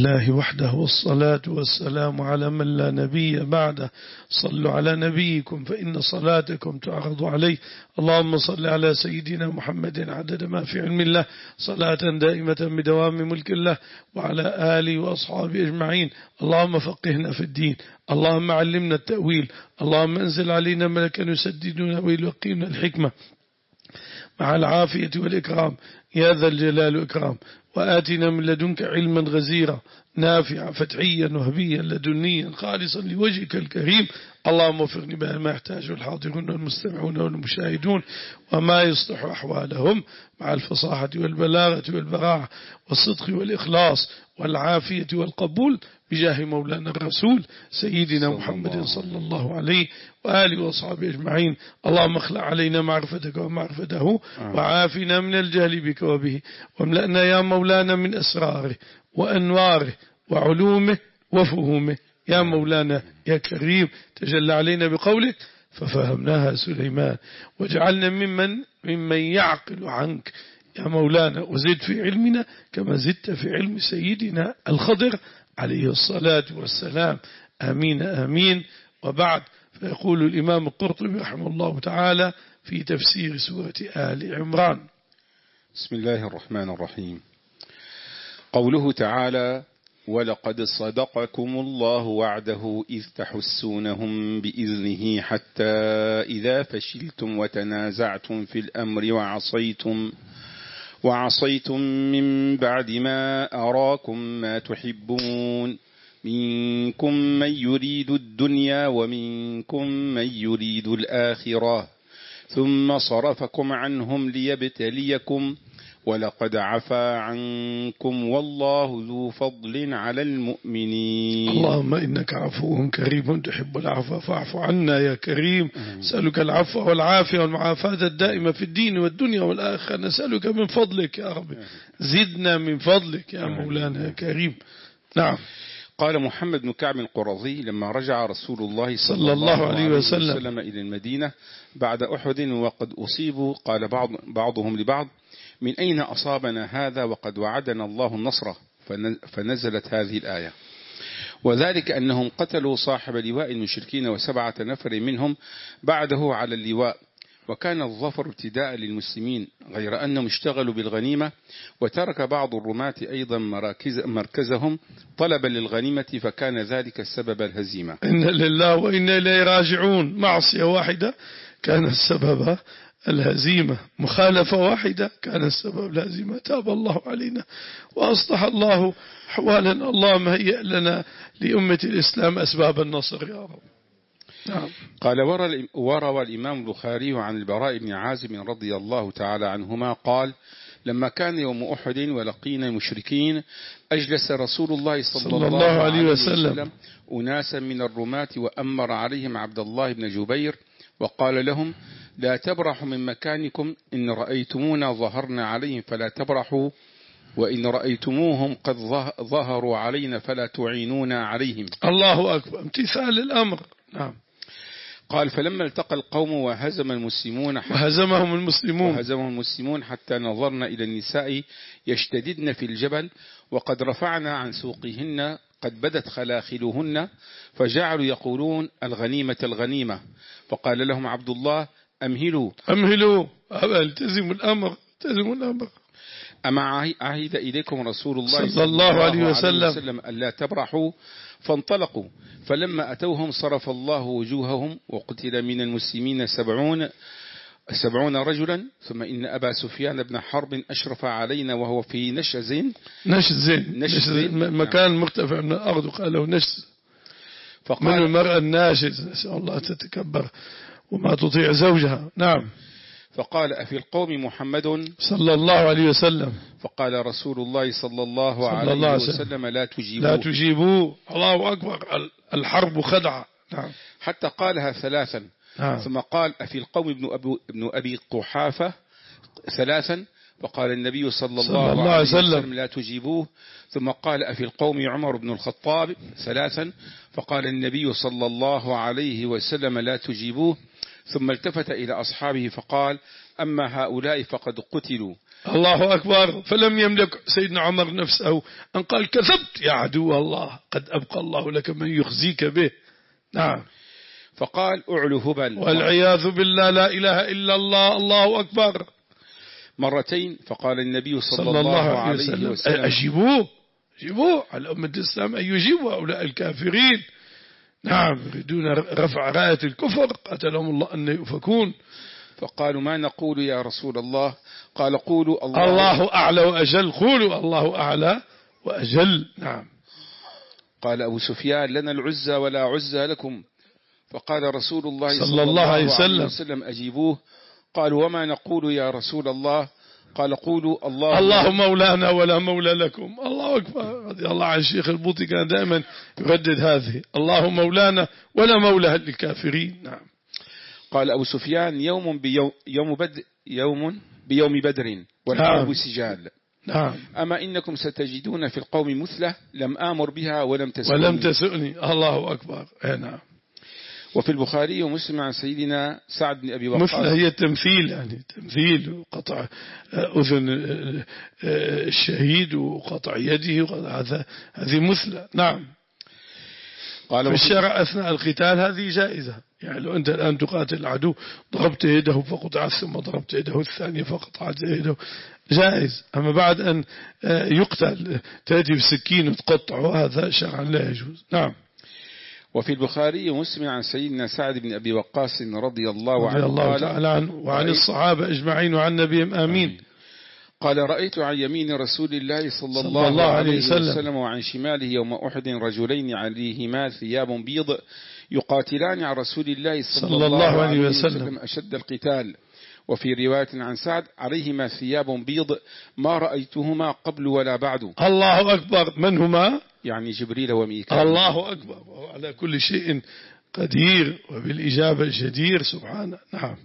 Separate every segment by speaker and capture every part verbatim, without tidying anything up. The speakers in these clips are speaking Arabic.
Speaker 1: لله وحده والصلاة والسلام على من لا نبي بعده. صلوا على نبيكم فإن صلاتكم تعرض عليه. اللهم صل على سيدنا محمد عدد ما في علم الله صلاة دائمة بدوام ملك الله وعلى آله وأصحابه أجمعين. اللهم فقهنا في الدين، اللهم علمنا التأويل، اللهم انزل علينا ملكا يسددنا ويلقينا الحكمة مع العافية والإكرام يا ذا الجلال والإكرام. وآتنا من لدنك علما غزيرا نافعا فتحيا وهبيا لدنيا خالصا لوجهك الكريم. اللهم وفقني بها ما يحتاجه الحاضرون والمستمعون والمشاهدون وما يصلح أحوالهم مع الفصاحة والبلاغة والبراعة والصدق والإخلاص والعافية والقبول بجاه مولانا الرسول سيدنا محمد صلى الله عليه وآله وأصحابه أجمعين. اللهم اخلع علينا معرفتك ومعرفته وعافنا من الجهل بك وبه، واملأنا يا مولانا من أسراره وأنواره وعلومه وفهومه يا مولانا يا كريم. تجلى علينا بقولك ففهمناها سليمان، وجعلنا ممن ممن يعقل عنك يا مولانا، وزد في علمنا كما زدت في علم سيدنا الخضر عليه الصلاة والسلام. آمين آمين. وبعد، فيقول الإمام القرطبي رحمه الله تعالى في تفسير سورة آل عمران:
Speaker 2: بسم الله الرحمن الرحيم. قوله تعالى: ولقد صدقكم الله وعده إذ تحسونهم بإذنه حتى إذا فشلتم وتنازعتم في الأمر وعصيتم وعصيتم من بعد ما أراكم ما تحبون منكم من يريد الدنيا ومنكم من يريد الآخرة ثم صرفكم عنهم ليبتليكم ولقد عفا عنكم والله ذو فضل على المؤمنين.
Speaker 1: اللهم إنك عفو كريم تحب العفو فاعف عنا يا كريم. نسألك العفو والعافية والمعافاة الدائمة في الدين والدنيا والآخرة. نسألك من فضلك يا رب، زدنا من فضلك يا مولانا يا كريم. نعم.
Speaker 2: قال محمد بن كعب القرظي: لما رجع رسول الله
Speaker 1: صلى الله عليه وسلم,
Speaker 2: وسلم إلى المدينة بعد أحد وقد أصيبوا، قال بعض بعضهم لبعض: من أين أصابنا هذا وقد وعدنا الله النصر؟ فنزلت هذه الآية: وذلك أنهم قتلوا صاحب لواء المشركين وسبعة نفر منهم بعده على اللواء، وكان الظفر ابتداء للمسلمين، غير أنهم اشتغلوا بالغنيمة، وترك بعض الرماة أيضا مراكز مركزهم طلبا للغنيمة، فكان ذلك السبب الهزيمة.
Speaker 1: إن لله وإنا إليه راجعون. معصية واحدة كان السبب الهزيمة، مخالفة واحدة كان السبب الهزيمة. تاب الله علينا وأصلح الله أحوالنا. اللهم هيئ لنا لأمة الإسلام أسباب النصر يا رب. نعم.
Speaker 2: قال: وروى الإمام البخاري عن البراء بن عازب رضي الله تعالى عنهما قال: لما كان يوم أحد ولقينا المشركين أجلس رسول الله صلى, صلى الله عليه وسلم, وسلم أناسا من الرماة وأمر عليهم عبد الله بن جبير وقال لهم: لا تبرحوا من مكانكم، إن رأيتمونا ظهرنا عليهم فلا تبرحوا، وإن رأيتموهم قد ظهروا علينا فلا تعينونا عليهم.
Speaker 1: الله أكبر، امتثال الأمر. نعم.
Speaker 2: قال: فلما التقى القوم وهزم المسلمون
Speaker 1: وهزمهم المسلمون
Speaker 2: وهزمهم المسلمون حتى نظرنا إلى النساء يشتددن في الجبل وقد رفعنا عن سوقهن قد بدت خلاخلهن، فجعلوا يقولون: الغنيمة الغنيمة. فقال لهم عبد الله: أمهلوا
Speaker 1: أمهلوا التزموا الأمر التزموا الأمر.
Speaker 2: أما عهد إليكم رسول الله
Speaker 1: صلى الله عليه وسلم,
Speaker 2: وسلم ألا تبرحوا؟ فانطلقوا، فلما أتوهم صرف الله وجوههم، وقتل من المسلمين سبعون سبعون رجلا. ثم إن أبا سفيان بن حرب أشرف علينا وهو في نشز
Speaker 1: نشز نشز مكان مرتفع من الأرض، قالوا نشز، فقال من المرأة الناشز، نسأل الله تتكبر وما تطيع زوجها. نعم.
Speaker 2: فقال: أفي القوم محمد
Speaker 1: صلى الله عليه وسلم؟
Speaker 2: فقال رسول الله صلى الله
Speaker 1: صلى
Speaker 2: عليه
Speaker 1: الله
Speaker 2: وسلم: لا تجيبوا
Speaker 1: لا تجيبوا. الله أكبر، الحرب خدعة. نعم.
Speaker 2: حتى قالها ثلاثا. نعم. ثم قال: أفي القوم ابن أبي, ابن أبي قحافة ثلاثا. فقال النبي صلى الله, صلى الله عليه وسلم: وسلم لا تجيبوه. ثم قال: أفي القوم عمر بن الخطاب ثلاثا. فقال النبي صلى الله عليه وسلم: لا تجيبوه. ثم التفت إلى أصحابه فقال: أما هؤلاء فقد قتلوا.
Speaker 1: الله أكبر. فلم يملك سيدنا عمر نفسه أن قال كذبت يا عدو الله، قد أبقى الله لك من يخزيك به. نعم.
Speaker 2: فقال أعلو هبل
Speaker 1: والعياذ بالله، لا إله إلا الله، الله أكبر
Speaker 2: مرتين. فقال النبي صلى,
Speaker 1: صلى
Speaker 2: الله عليه وسلم, وسلم
Speaker 1: أجيبوه أجيبوه على أمة الإسلام أن يجيبوا هؤلاء الكافرين. نعم، يريدون رفع راية الكفر، قاتلهم الله أن يؤفكون.
Speaker 2: فقالوا ما نقول يا رسول الله؟ قال قولوا الله,
Speaker 1: الله أعلى وأجل، قولوا الله أعلى وأجل. نعم.
Speaker 2: قال أبو سفيان لنا العزى ولا عزى لكم. فقال رسول الله
Speaker 1: صلى, صلى الله عليه وسلم,
Speaker 2: وسلم أجيبوه. قالوا وما نقول يا رسول الله؟ قال قولوا الله,
Speaker 1: الله مولانا ولا مولى لكم. الله أكبر. رضي الله عن الشيخ البوطي كان دائما يردد هذه، الله مولانا ولا مولى للكافرين. نعم.
Speaker 2: قال أبو سفيان يوم بيوم يوم بدر يوم بيوم بدر والحرب
Speaker 1: نعم.
Speaker 2: سجال.
Speaker 1: نعم.
Speaker 2: أما إنكم ستجدون في القوم مثله لم آمر بها ولم تسؤني
Speaker 1: ولم تسؤني. الله أكبر. نعم.
Speaker 2: وفي البخاري ومسلم عن سيدنا سعد بن أبي وقاص.
Speaker 1: مثل هي تمثيل، يعني تمثيل وقطع أذن الشهيد وقطع يده، هذا هذه مثلى. نعم.
Speaker 2: قال
Speaker 1: في الشرع أثناء القتال هذه جائزة، يعني لو أنت الآن تقاتل العدو ضربت يده فقطعت، ثم ضربت يده الثانية فقطعت يده، جائز. أما بعد أن يقتل تأتي بسكين وتقطعه، هذا شرعا لا يجوز. نعم.
Speaker 2: وفي البخاري ومسلم عن سيدنا سعد بن أبي وقاص رضي الله عنه,
Speaker 1: رضي الله تعالى عنه وعن الصحابة أجمعين وعن نبيهم آمين.
Speaker 2: قال رأيت عن يمين رسول الله صلى, صلى
Speaker 1: الله,
Speaker 2: الله عليه
Speaker 1: وسلم.
Speaker 2: وسلم وعن شماله يوم أحد رجلين عليهما ثياب بيض يقاتلان عن رسول الله صلى, صلى الله عليه وسلم, وسلم أشد القتال. وفي رواية عن سعد عليهما ثياب بيض ما رأيتهما قبل ولا بعد.
Speaker 1: الله أكبر. من هما؟
Speaker 2: يعني جبريل وميكائيل.
Speaker 1: الله أكبر. وعلى كل شيء قدير وبالإجابة جدير سبحانه. نعم.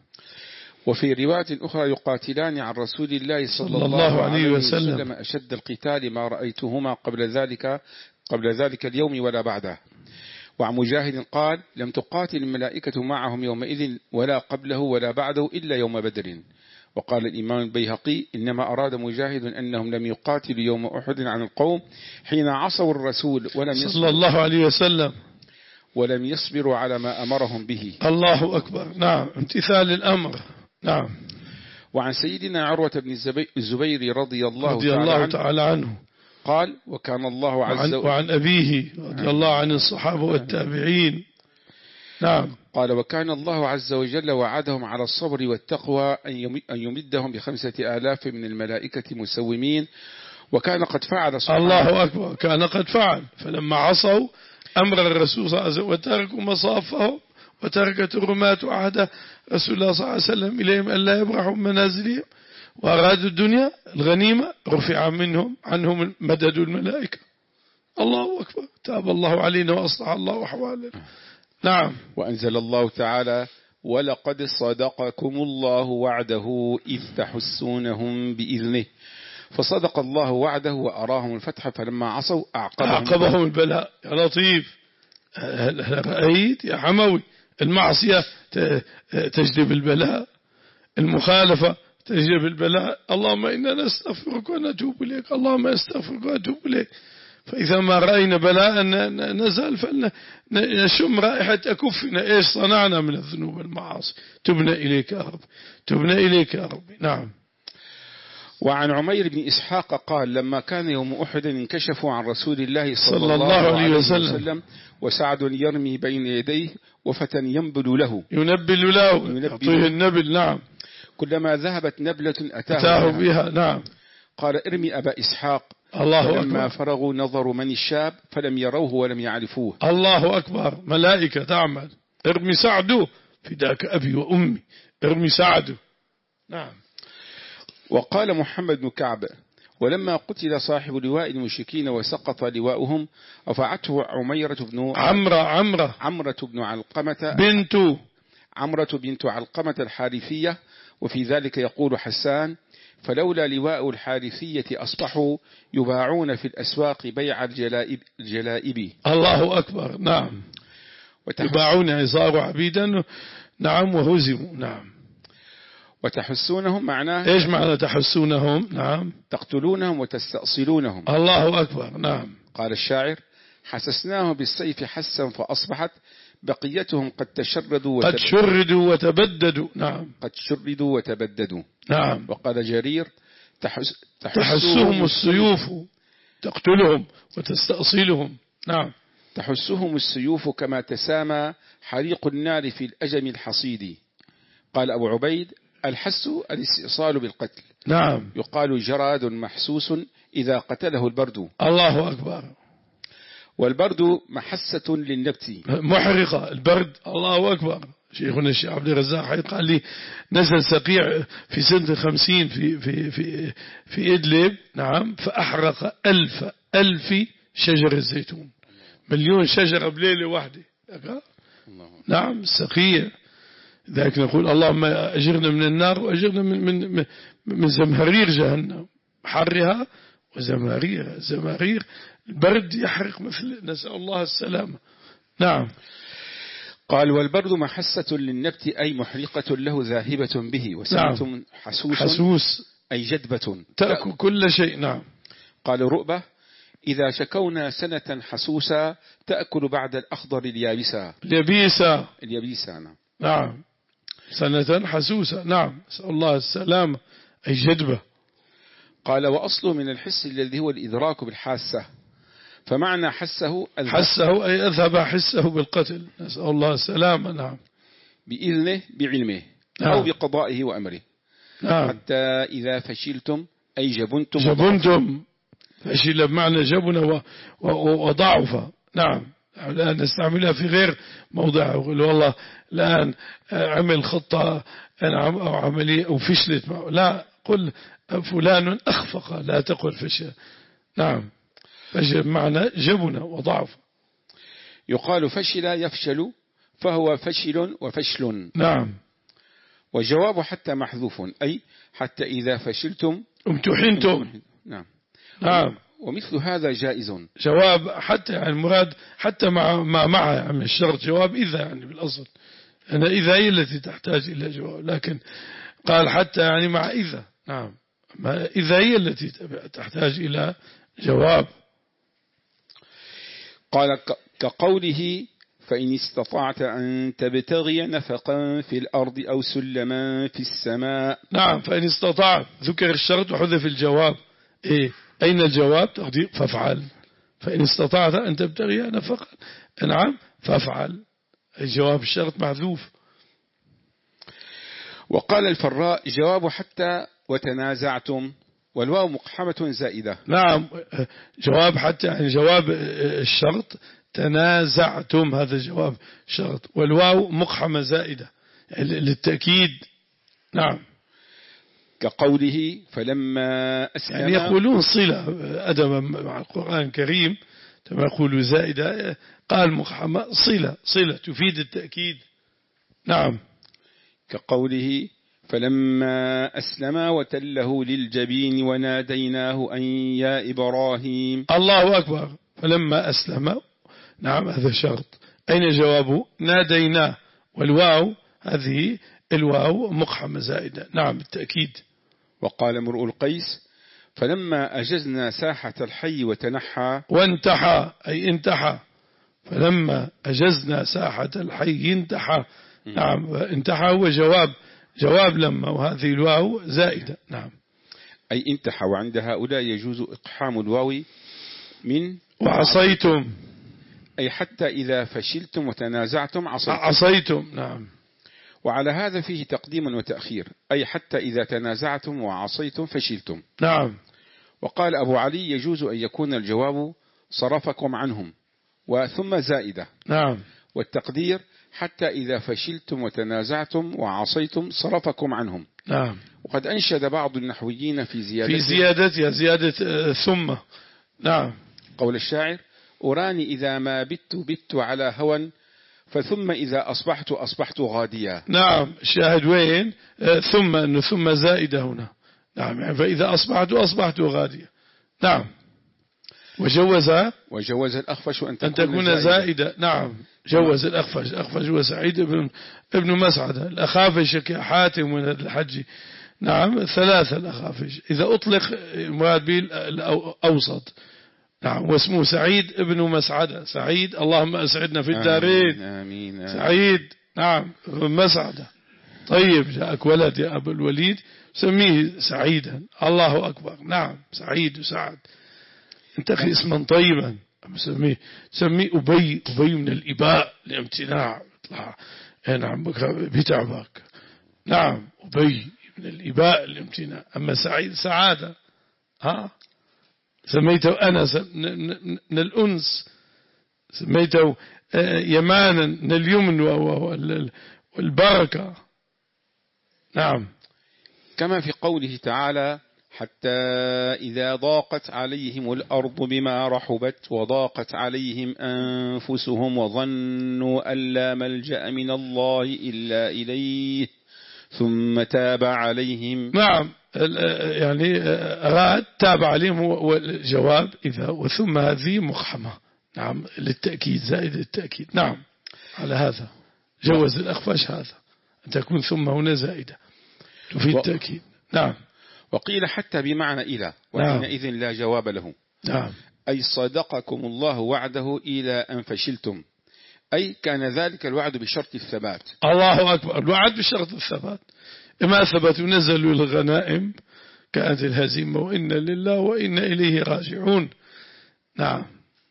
Speaker 2: وفي رواية أخرى يقاتلان عن رسول الله صلى, صلى الله عليه وسلم, وسلم أشد القتال ما رأيتهما قبل ذلك قبل ذلك اليوم ولا بعده. وعن مجاهد قال لم تقاتل الملائكة معهم يومئذ ولا قبله ولا بعده إلا يوم بدر. وقال الإمام البيهقي إنما أراد مجاهد أنهم لم يقاتلوا يوم أحد عن القوم حين عصوا الرسول ولم يصبروا
Speaker 1: صلى الله عليه وسلم
Speaker 2: ولم يصبروا على ما أمرهم به.
Speaker 1: الله أكبر. نعم. امتثال الأمر. نعم.
Speaker 2: وعن سيدنا عروة بن الزبير رضي الله,
Speaker 1: رضي
Speaker 2: تعالى,
Speaker 1: الله
Speaker 2: عنه
Speaker 1: تعالى عنه
Speaker 2: قال وكان الله عز
Speaker 1: وجل وعن أبيه رضي الله عن الصحابة والتابعين. نعم.
Speaker 2: قال وكان الله عز وجل وعدهم على الصبر والتقوى أن يمدهم بخمسة آلاف من الملائكة مسومين، وكان قد فعل سبحانه.
Speaker 1: الله أكبر. كان قد فعل. فلما عصوا أمر الرسول صلى الله عليه وسلم وتركوا مصافهم وتركت الرماة عهد رسول الله صلى الله عليه وسلم إليهم أن لا يبرحوا من منازلهم وأرادوا الدنيا الغنيمة، رفع منهم عنهم مدد الملائكة. الله أكبر. تاب الله علينا وأصلح الله أحوالنا. نعم.
Speaker 2: وأنزل الله تعالى ولقد صدقكم الله وعده إذ تحسونهم بإذنه فصدق الله وعده وأراهم الفتح فلما عصوا أعقبهم,
Speaker 1: أعقبهم البلاء. يا لطيف. رأيت يا حموي المعصية تجلب البلاء، المخالفة تجلب البلاء. اللهم إنا نستغفرك ونتوب إليك، اللهم نستغفرك ونتوب إليك. فإذا ما رأينا بلاء نزل فلنشم رائحة أكفنا إيش صنعنا من الذنوب والمعاصي. تبنا إليك يا رب، تبنا إليك يا رب. نعم.
Speaker 2: وعن عمير بن إسحاق قال لما كان يوم أحد انكشفوا عن رسول الله صلى,
Speaker 1: صلى الله عليه وسلم,
Speaker 2: وسلم وسعد يرمي بين يديه وفتى ينبل له
Speaker 1: ينبل له يعطيه النبل. نعم.
Speaker 2: كلما ذهبت نبلة أتاه,
Speaker 1: أتاه بها. بها. نعم.
Speaker 2: قال ارمي أبا إسحاق.
Speaker 1: الله
Speaker 2: فلما
Speaker 1: أكبر.
Speaker 2: فرغوا نظروا من الشاب فلم يروه ولم يعرفوه.
Speaker 1: الله أكبر. ملائكة تعمل. ارمي سعده فداك أبي وأمي، ارمي سعده. نعم.
Speaker 2: وقال محمد بن كعب ولما قتل صاحب لواء المشركين وسقط لواؤهم رفعته عميرة بن
Speaker 1: عمرة عمرة
Speaker 2: عمرة بن علقمة
Speaker 1: بنت
Speaker 2: عمرة بنت علقمة الحارثية. وفي ذلك يقول حسان فلولا لواء الحارثية أصبحوا يباعون في الأسواق بيع الجلائب, الجلائب.
Speaker 1: الله أكبر. نعم. يباعون عصار عبيدا. نعم. وهزموا. نعم.
Speaker 2: وتحسونهم معناه
Speaker 1: إيش معنى تحسونهم؟ نعم،
Speaker 2: تقتلونهم وتستأصلونهم.
Speaker 1: الله أكبر. نعم.
Speaker 2: قال الشاعر: حسسناه بالسيف حسا فأصبحت بقيتهم قد تشردوا
Speaker 1: قد شردوا وتبددوا. نعم،
Speaker 2: قد شردوا وتبددوا.
Speaker 1: نعم.
Speaker 2: وقال جرير: تحس
Speaker 1: تحسهم السيوف تقتلهم وتستأصلهم. نعم،
Speaker 2: تحسهم السيوف كما تسامى حريق النار في الأجم الحصيد. قال أبو عبيد: الحس الاستئصال بالقتل.
Speaker 1: نعم.
Speaker 2: يقال جراد محسوس إذا قتله البرد.
Speaker 1: الله أكبر.
Speaker 2: والبرد محسة للنبت،
Speaker 1: محرقة. البرد. الله أكبر. شيخنا الشيخ عبد الرزاق قال لي نزل سقيع في سنة خمسين في في في في إدلب. نعم، فأحرق ألف ألف شجر الزيتون، مليون شجرة بليلة واحدة. نعم، سقيع. ذلك نقول اللهم أجرنا من النار وأجرنا من من من, من زمهرير جهنم، حرها وزمهريرها. زمهرير البرد يحرق مثل، نسأل الله السلامة. نعم.
Speaker 2: قال: والبرد محسة للنبت أي محرقة له ذاهبة به. وسمتم
Speaker 1: نعم.
Speaker 2: حسوس,
Speaker 1: حسوس
Speaker 2: أي جدبة
Speaker 1: تأكل كل شيء. نعم.
Speaker 2: قال رؤبة: إذا شكونا سنة حسوسا تأكل بعد الأخضر اليابسة.
Speaker 1: اليابسة.
Speaker 2: اليابسة. نعم.
Speaker 1: نعم، سنة حسوسة. نعم، نسأل الله السلامة، أي جدبة.
Speaker 2: قال: وأصله من الحس الذي هو الإدراك بالحاسة، فمعنى حسه
Speaker 1: حسه أي أذهب حسه بالقتل، نسأل الله السلامة. نعم.
Speaker 2: بإذنه بعلمه. نعم. أو بقضائه وأمره.
Speaker 1: نعم.
Speaker 2: حتى إذا فشلتم أي جبنتم
Speaker 1: جبنتم فشل بمعنى جبن وضعف. نعم. الآن نستعملها في غير موضعها، يقول والله الآن عمل خطة أو عملية أو فشلت، لا، قل فلان أخفق، لا تقل فشل. نعم، فشل بمعنى جبن وضعف.
Speaker 2: يقال فشل يفشل، فهو فشل وفشل.
Speaker 1: نعم.
Speaker 2: وجواب حتى محذوف، أي حتى إذا فشلتم
Speaker 1: امتحنتم.
Speaker 2: نعم.
Speaker 1: نعم.
Speaker 2: ومثل هذا جائز.
Speaker 1: جواب حتى، يعني المراد حتى مع ما معها، يعني الشرط جواب إذا، يعني بالأصل أنا إذا هي التي تحتاج إلى جواب، لكن قال حتى يعني مع إذا. نعم، ما إذا هي التي تحتاج إلى جواب.
Speaker 2: قال كقوله: فإن استطعت أن تبتغي نفقا في الأرض أو سلما في السماء.
Speaker 1: نعم، فإن استطعت ذكر الشرط وحذف الجواب. إيه، أين الجواب؟ تقدير فافعل. فإن استطعت أن تبتغي نفقا، نعم، فافعل. الجواب الشرط محذوف.
Speaker 2: وقال الفراء: جواب حتى وتنازعتم، والواو مقحمة زائدة.
Speaker 1: نعم، جواب حتى يعني جواب الشرط، تنازعتم هذا جواب شرط، والواو مقحمة زائدة للتأكيد. نعم.
Speaker 2: كقوله: فلما أسلم،
Speaker 1: يعني يقولون صلة أدبا مع القرآن الكريم، كما يقول زائدة، قال مقحمة صلة، صلة تفيد التأكيد. نعم.
Speaker 2: كقوله: فلما أسلم وتله للجبين وناديناه أن يا إبراهيم.
Speaker 1: الله أكبر. فلما أسلم، نعم، هذا شرط. أين جوابه؟ ناديناه، والواو هذه الواو مقحمة زائدة. نعم، بالتأكيد.
Speaker 2: وقال امرؤ القيس: فلما أجزنا ساحة الحي وتنحى.
Speaker 1: وانتحى أي انتحى. فلما أجزنا ساحة الحي انتحى. نعم، انتحى هو جواب جواب لما، وهذه الواو زائدة. نعم،
Speaker 2: أي انتحى. وعند هؤلاء يجوز إقحام الواو من
Speaker 1: وعصيتم،
Speaker 2: أي حتى إذا فشلتم وتنازعتم عصيتم.
Speaker 1: عصيتم. نعم.
Speaker 2: وعلى هذا فيه تقديم وتأخير، أي حتى إذا تنازعتم وعصيتم فشلتم.
Speaker 1: نعم.
Speaker 2: وقال أبو علي: يجوز أن يكون الجواب صرفكم عنهم وثم زائدة.
Speaker 1: نعم.
Speaker 2: والتقدير حتى إذا فشلتم وتنازعتم وعصيتم صرفكم عنهم.
Speaker 1: نعم.
Speaker 2: وقد أنشد بعض النحويين في زيادتها
Speaker 1: في زيادتها زيادة ثم. نعم.
Speaker 2: قول الشاعر: أراني إذا ما بت بت على هوى، فثم إذا أصبحت أصبحت غاديا.
Speaker 1: نعم، شاهد وين؟ ثم، أنه ثم زائدة هنا. نعم، يعني فإذا أصبحت أصبحت غاديا. نعم. وجوز
Speaker 2: وجوز الأخفش أن
Speaker 1: أن
Speaker 2: تكون,
Speaker 1: تكون
Speaker 2: زائدة.
Speaker 1: زائدة. نعم جوز الأخفش. أخفش وسعيد ابن, ابن مسعدة. الأخافش كحاتم من الحج. نعم ثلاثة الأخافش إذا أطلق مراد به الأوسط. نعم واسمه سعيد ابن مسعدة. سعيد اللهم أسعدنا في الدارين.
Speaker 2: آمين آمين.
Speaker 1: سعيد نعم ابن مسعدة. طيب جاءك ولد يا أبو الوليد سميه سعيدا. الله أكبر. نعم سعيد وسعد انت أخي اسما طيبا. سميه سميه أبي. أبي من الإباء الامتناع. اطلع نعم بتعبك. نعم أبي من الإباء الامتناع. أما سعيد سعادة. ها سميته أنس من الأنس. سميته يمانا من اليمن والبركة. نعم
Speaker 2: كما في قوله تعالى حتى إذا ضاقت عليهم الأرض بما رحبت وضاقت عليهم أنفسهم وظنوا أن لا ملجأ من الله إلا إليه ثم تاب عليهم.
Speaker 1: نعم يعني أراد تاب عليهم والجواب إذا وثم هذه مقحمة. نعم للتأكيد زائد التأكيد. نعم على هذا جوز الأخفش هذا أن تكون ثم هنا زائدة تفيد و... التأكيد. نعم
Speaker 2: وقيل حتى بمعنى إلى وحينئذ نعم. لا جواب له.
Speaker 1: نعم
Speaker 2: أي صدقكم الله وعده إلى أن فشلتم أي كان ذلك الوعد بشرط الثبات.
Speaker 1: الله أكبر. الوعد بشرط الثبات. إما ثبتوا نزلوا الغنائم كانت الهزيمة وإنا لله وإنا إليه راجعون. نعم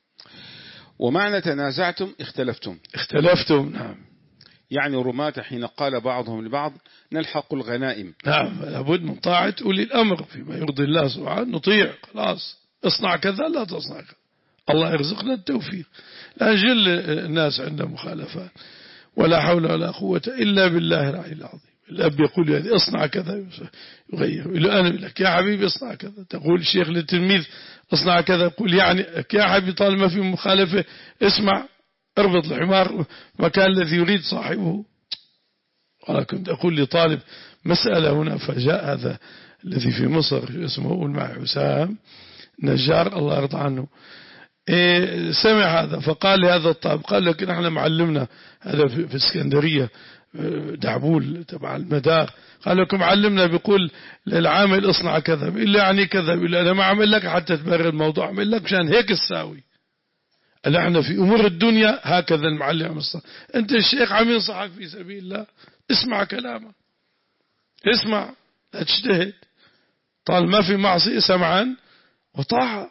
Speaker 2: ومعنى تنازعتم اختلفتم.
Speaker 1: اختلفتم. نعم
Speaker 2: يعني رماة حين قال بعضهم لبعض نلحق الغنائم.
Speaker 1: نعم لابد من طاعة أولي الأمر فيما يرضي الله سبحانه نطيع. خلاص اصنع كذا لا تصنع كذا. الله يرزقنا التوفيق. لا جل الناس عندهم مخالفات ولا حول ولا قوة إلا بالله العلي العظيم. الأب يقول يعني اصنع كذا يغير. أنا أقول لك يا حبيبي اصنع كذا. تقول الشيخ للتلميذ اصنع كذا يقول يعني يا حبيبي طالما في مخالفة اسمع اربط الحمار مكان الذي يريد صاحبه. أنا كنت أقول لطالب مسألة هنا فجاء هذا الذي في مصر اسمه المع حسام نجار الله يرضى عنه. إيه سمع هذا فقال لهذا الطالب قال لك نحن معلمنا هذا في, في اسكندرية دعبول تبع المدار قال لكم علمنا بيقول للعامل اصنع كذا إلا يعني كذا إلا أنا ما عمل لك حتى تبرر الموضوع عمل لك مشان هيك تساوي. احنا في أمور الدنيا هكذا المعلم عم يصنع. أنت الشيخ عم ينصحك في سبيل الله اسمع كلامه اسمع لا تجتهد. طال ما في معصية سمعا وطاعة.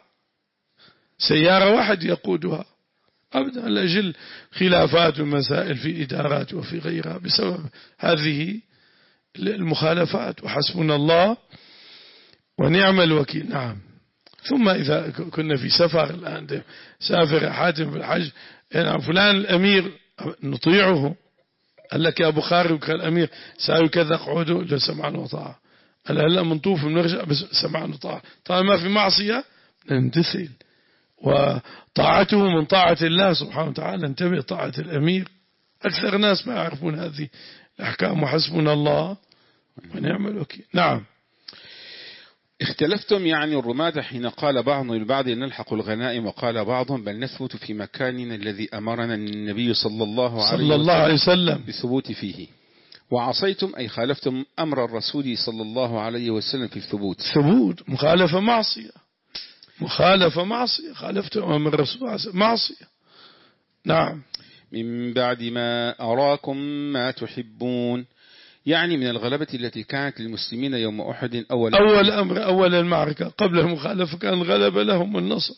Speaker 1: سيارة واحد يقودها أبدا لأجل خلافات ومسائل في إدارات وفي غيرها بسبب هذه المخالفات. وحسبنا الله ونعم الوكيل. نعم ثم إذا كنا في سفر الآن سافر حاتم في الحج يعني فلان الأمير نطيعه. قال لك يا بخاري وكان الأمير ساوي كذا قعوده إلا سمعا وطاعة. قال هلا منطوف بنرجع بس سمعا وطاعة. طالما ما في معصية نمتثل وطاعته من طاعة الله سبحانه وتعالى. انتبه طاعة الأمير. أكثر الناس ما يعرفون هذه الأحكام وحسبنا الله ونعم الوكيل. نعم
Speaker 2: اختلفتم يعني الرماة حين قال بعضهم للبعض نلحق الغنائم وقال بعضهم بل نثبت في مكاننا الذي أمرنا النبي صلى الله عليه,
Speaker 1: صلى الله عليه وسلم
Speaker 2: بالثبوت فيه. وعصيتم أي خالفتم أمر الرسول صلى الله عليه وسلم في الثبوت.
Speaker 1: ثبوت مخالفة معصية. مخالفة معصية. خالفت أمر الرسول معصية. نعم
Speaker 2: من بعد ما أراكم ما تحبون يعني من الغلبة التي كانت للمسلمين يوم أحد أول
Speaker 1: أول أمر أول المعركة قبل المخالفة كان غلب لهم النصر.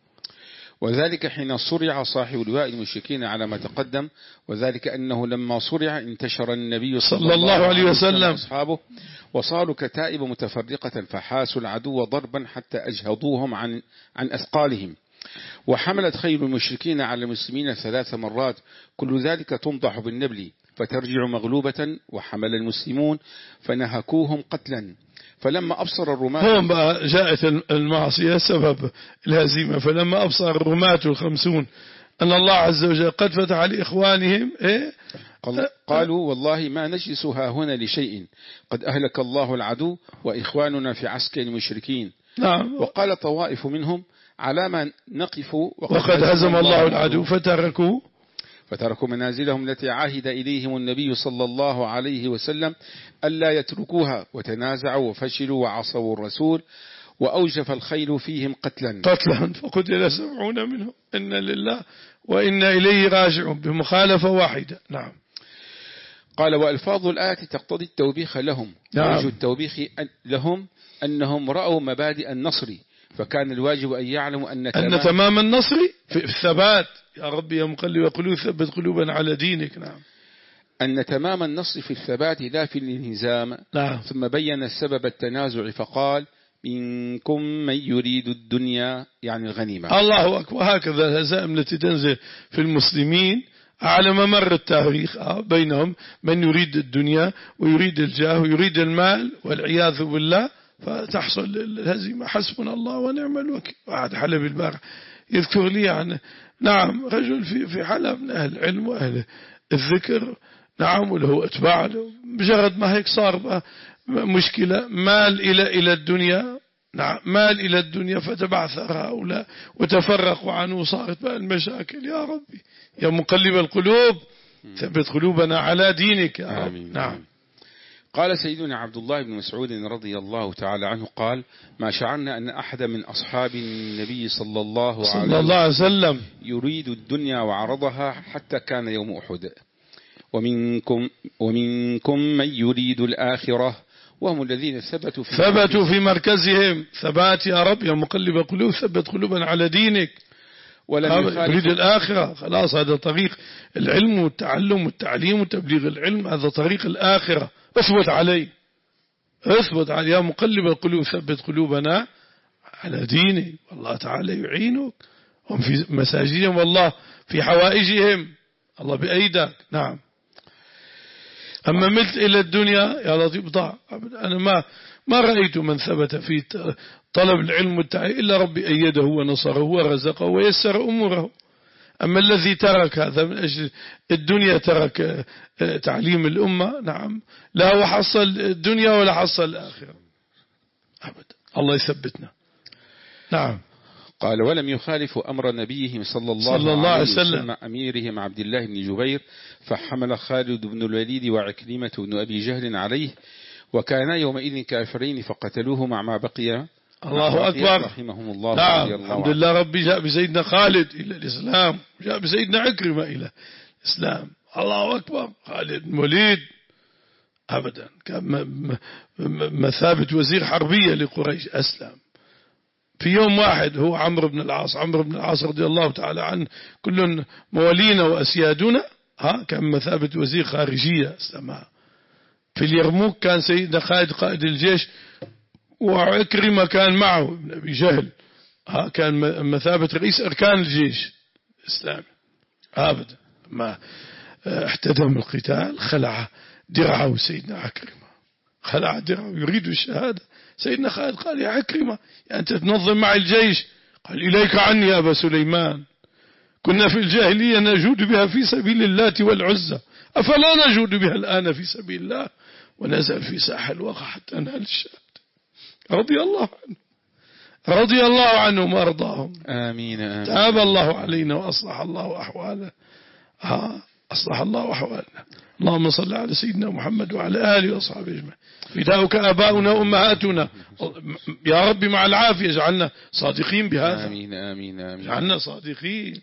Speaker 2: وذلك حين صرع صاحب لواء المشركين على ما تقدم. وذلك أنه لما صرع انتشر النبي صلى, صلى الله عليه وسلم أصحابه وصاروا كتائب متفرقة فحاسوا العدو ضربا حتى أجهضوهم عن, عن أثقالهم. وحملت خيل المشركين على المسلمين ثلاث مرات كل ذلك تنضح بالنبل فترجع مغلوبة. وحمل المسلمون فنهكوهم قتلا. فلما أبصر الرماة
Speaker 1: هم جاءت المعصية سبب الهزيمة. فلما أبصر الرماة الخمسون أن الله عز وجل قد فتح لإخوانهم إيه؟
Speaker 2: قالوا والله ما نجلس ها هنا لشيء قد أهلك الله العدو وإخواننا في عسكر المشركين.
Speaker 1: نعم.
Speaker 2: وقال طوائف منهم على ما نقف وقد,
Speaker 1: وقد هزم الله العدو فتركوا
Speaker 2: فتركوا منازلهم التي عاهد إليهم النبي صلى الله عليه وسلم ألا يتركوها، وتنازعوا وفشلوا وعصوا الرسول، وأوجف الخيل فيهم قتلا
Speaker 1: قتلا فقتل سبعون منهم إن لله وإنا إليه راجعون بمخالفة واحدة. نعم.
Speaker 2: قال وألفاظ الآية تقتضي التوبيخ لهم.
Speaker 1: نعم.
Speaker 2: وجه التوبيخ لهم أنهم رأوا مبادئ النصر، فكان الواجب أن يعلموا أن تمام,
Speaker 1: أن تمام النصر في الثبات. يا رب يا مقلب القلوب ثبت قلوبنا على دينك. نعم.
Speaker 2: أن تمام النصر في الثبات لا في الانهزام.
Speaker 1: نعم.
Speaker 2: ثم بين السبب التنازع فقال منكم من يريد الدنيا يعني الغنيمة.
Speaker 1: الله أكبر. وهكذا الهزائم التي تنزل في المسلمين على ممر التاريخ بينهم من يريد الدنيا ويريد الجاه ويريد المال والعياذ بالله، فتحصل الهزيمة. حسبنا الله ونعم الوكيل. واحد حلب البارح يذكر لي عن نعم رجل في في حلب من أهل العلم وأهل الذكر، نعم، وله أتباع له، مجرد ما هيك صار مشكلة مال إلى إلى الدنيا، نعم مال إلى الدنيا، فتبعثر هؤلاء وتفرقوا عنه، وصارت بقى المشاكل. يا ربي يا مقلب القلوب ثبت قلوبنا على دينك يا رب.
Speaker 2: آمين.
Speaker 1: نعم.
Speaker 2: قال سيدنا عبد الله بن مسعود رضي الله تعالى عنه قال ما شعرنا أن أحد من أصحاب النبي صلى الله,
Speaker 1: صلى الله عليه وسلم
Speaker 2: يريد الدنيا وعرضها حتى كان يوم أحد. ومنكم, ومنكم من يريد الآخرة وهم الذين ثبتوا في
Speaker 1: ثبتوا في مركزهم. ثبات يا رب يا مقلب قلوب ثبت قلوبنا على دينك.
Speaker 2: ولم
Speaker 1: يريد الآخرة، خلاص هذا طريق العلم والتعلم والتعليم وتبليغ العلم، هذا طريق الآخرة. اثبت عليه، اثبت عليه يا مقلب القلوب ثبت قلوبنا على دينك. والله تعالى يعينك. هم في مساجدهم والله في حوائجهم، الله بأيدك. نعم. أما ملت إلى الدنيا يا لطيف ضاع. أنا ما ما رأيت من ثبت في طلب العلم والتعليم إلا ربي أيده ونصره ورزقه ويسر أموره. أما الذي ترك هذا من أجل الدنيا، ترك تعليم الأمة، نعم، لا هو حصل الدنيا ولا حصل الآخرة أبدا. الله يثبتنا. نعم.
Speaker 2: قال ولم يخالفوا أمر نبيهم صلى الله,
Speaker 1: صلى الله عليه
Speaker 2: وسلم,
Speaker 1: وسلم
Speaker 2: أميرهم عبد الله بن جبير، فحمل خالد بن الوليد وعكرمة بن أبي جهل عليه، وكانا يومئذ كافرين فقتلوه مع ما بقي.
Speaker 1: الله أكبر.
Speaker 2: رحمهم الله.
Speaker 1: نعم. الحمد لله ربي جاء بسيدنا خالد إلى الإسلام، جاء بسيدنا عكرمة إلى الإسلام. الله أكبر. خالد بن الوليد أبدا كان مثابة وزير حربية لقريش، أسلم في يوم واحد. هو عمرو بن العاص، عمرو بن العاص رضي الله تعالى عنه، كل موالينا وأسيادنا، ها كان مثابة وزير خارجية أسلمها. في اليرموك كان سيدنا خالد قائد الجيش، وعكرمة كان معه ابن أبي جهل، ها كان مثابة رئيس أركان الجيش الإسلامي. أبدا ما احتدم القتال، خلع درعه سيدنا عكرمة، خلع درعه يريد الشهادة. سيدنا خالد قال يا عكرمة يعني أنت تنظم مع الجيش؟ قال إليك عني يا أبا سليمان، كنا في الجاهلية نجود بها في سبيل الله والعزة، أفلا نجود بها الآن في سبيل الله؟ ونزل في ساحة الوقع حتى نال الشهادة. رضي الله عنه، رضي الله عنهم وأرضاهم.
Speaker 2: آمين آمين.
Speaker 1: تاب الله علينا وأصلح الله أحوالنا. ها أصلح الله أحوالنا. اللهم صل على سيدنا محمد وعلى آله وصحبه أجمعين. فداؤك آباؤنا وأمهاتنا يا رب مع العافية، جعلنا صادقين بهذا.
Speaker 2: آمين آمين آمين.
Speaker 1: جعلنا صادقين.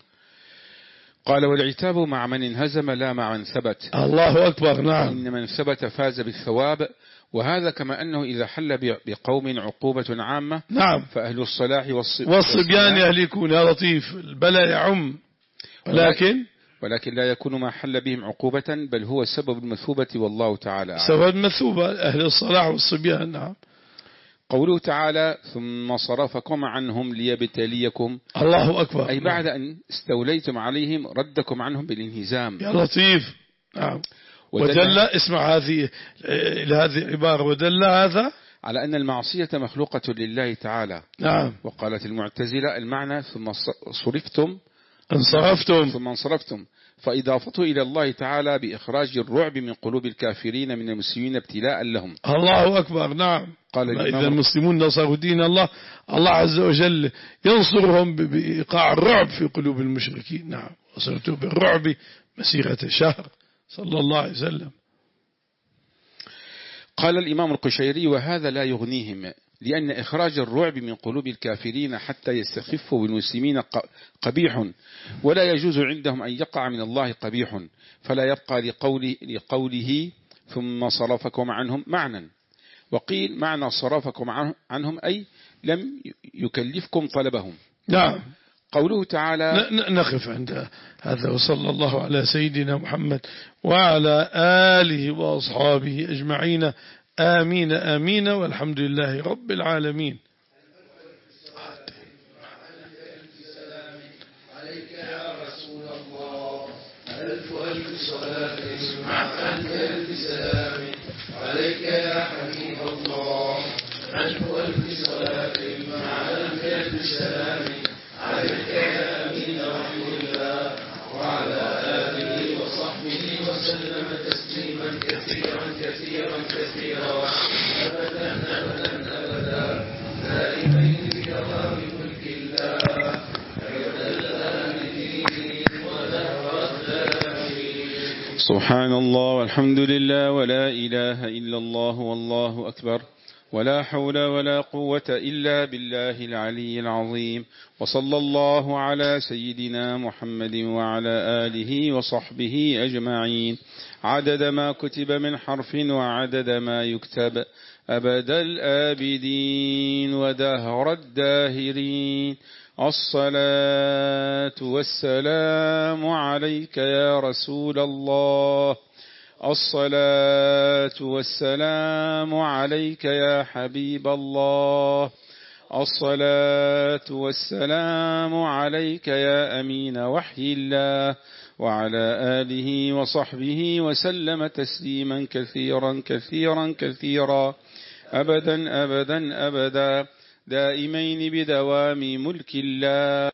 Speaker 2: قال والعتاب مع من انهزم لا مع من ثبت.
Speaker 1: الله أكبر. نعم.
Speaker 2: إن من ثبت فاز بالثواب، وهذا كما أنه إذا حل بقوم عقوبة عامة،
Speaker 1: نعم،
Speaker 2: فأهل الصلاح
Speaker 1: والصبيان يهلكون. يا لطيف، البلاء يعم، ولكن
Speaker 2: ولكن لا يكون ما حل بهم عقوبة، بل هو سبب المثوبة، والله تعالى أعلم.
Speaker 1: سبب المثوبة أهل الصلاح والصبيان. نعم.
Speaker 2: قوله تعالى ثم صرفكم عنهم ليبتليكم.
Speaker 1: الله أكبر.
Speaker 2: أي بعد أن استوليتم عليهم ردكم عنهم بالانهزام.
Speaker 1: يا لطيف. نعم. ودل اسمع هذه هذه العبارة، ودل هذا
Speaker 2: على أن المعصية مخلوقة لله تعالى.
Speaker 1: نعم.
Speaker 2: وقالت المعتزلة المعنى ثم صرفتم
Speaker 1: انصرفتم
Speaker 2: ثم انصرفتم، فإضافته إلى الله تعالى بإخراج الرعب من قلوب الكافرين من المسلمين ابتلاء لهم.
Speaker 1: الله أكبر. نعم.
Speaker 2: قال
Speaker 1: إذا المسلمون نصروا دين الله، الله عز وجل ينصرهم بإيقاع الرعب في قلوب المشركين. نعم. وصرت بالرعب مسيرة شهر صلى الله عليه وسلم.
Speaker 2: قال الإمام القشيري: وهذا لا يغنيهم، لأن إخراج الرعب من قلوب الكافرين حتى يستخفوا بالمسلمين قبيح، ولا يجوز عندهم أن يقع من الله قبيح، فلا يبقى لقوله, لقوله ثم صرفكم عنهم معنى. وقيل معنى صرفكم عنهم أي لم يكلفكم طلبهم.
Speaker 1: نعم.
Speaker 2: قوله تعالى.
Speaker 1: نقف عند هذا، وصلى الله على سيدنا محمد وعلى آله وأصحابه أجمعين. آمين آمين، والحمد لله رب العالمين.
Speaker 3: عليك يا رسول الله، ألف ألف صلاة مع ألف ألف سلام. عليك يا حبيب الله، ألف ألف صلاة مع ألف ألف سلام. عليك يا أمين رحمة الله، وعلى آله وصحبه وسلم تسليما كثيرا كثيرا كثيرا. أبدا أبدا أبدا دائمين بدوام ملك الله، أبدا الآمنين ودهر الداخلين.
Speaker 2: سبحان الله والحمد لله ولا إله إلا الله والله أكبر، ولا حول ولا قوة إلا بالله العلي العظيم. وصلى الله على سيدنا محمد وعلى آله وصحبه أجمعين، عدد ما كتب من حرف وعدد ما يكتب، أبد الآبدين ودهر الداهرين. الصلاة والسلام عليك يا رسول الله، الصلاة والسلام عليك يا حبيب الله، الصلاة والسلام عليك يا أمين وحي الله، وعلى آله وصحبه وسلم تسليما كثيرا كثيرا كثيرا. أبدا أبدا أبدا دائمين بدوام ملك الله.